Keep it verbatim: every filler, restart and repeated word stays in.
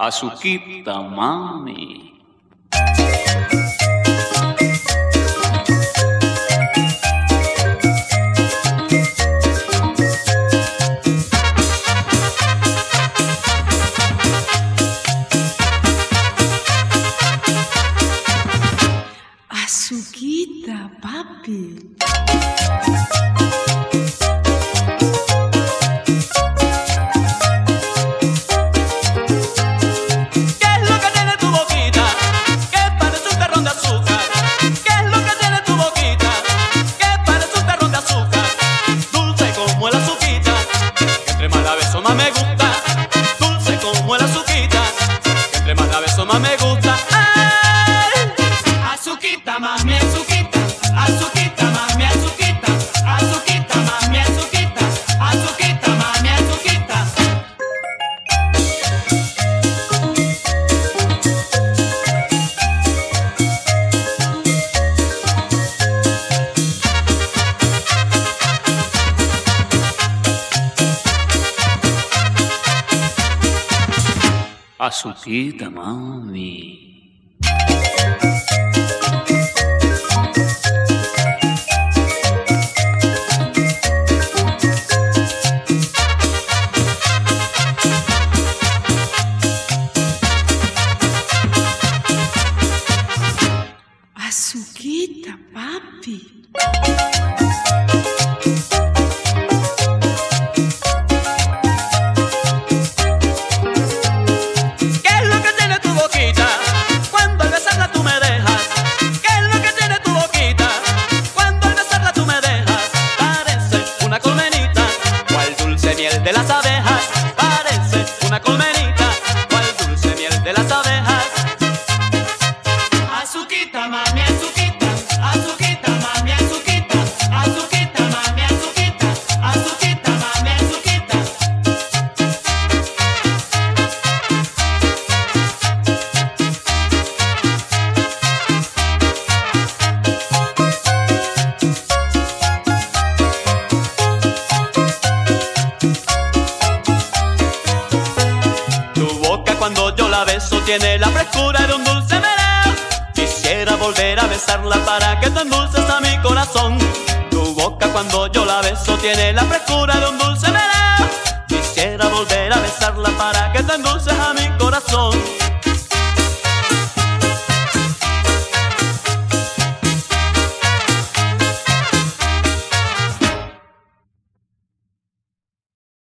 Azuquita, mami. Azuquita, papi. Más me gusta, dulce como el azuquita, que entre más la beso más me gusta. ¡Ay! Azuquita, mami, azuquita, azuquita, mami, azuquita, azuquita, mami, azuquita, azuquita, mami, azuquita. Azuquita, mami. Azuquita, papi. De las abejas, parece una colmenita, cual dulce miel de las abejas. Azuquita, mami, azuquita, azuquita, mami, azuquita, azuquita, mami, azuquita, azuquita, mami, azuquita. Cuando yo la beso tiene la frescura de un dulce melao. Quisiera volver a besarla para que tú endulces a mi corazón. Tu boca cuando yo la beso tiene la frescura de un dulce melao. Quisiera volver a besarla para que tú endulces a mi corazón.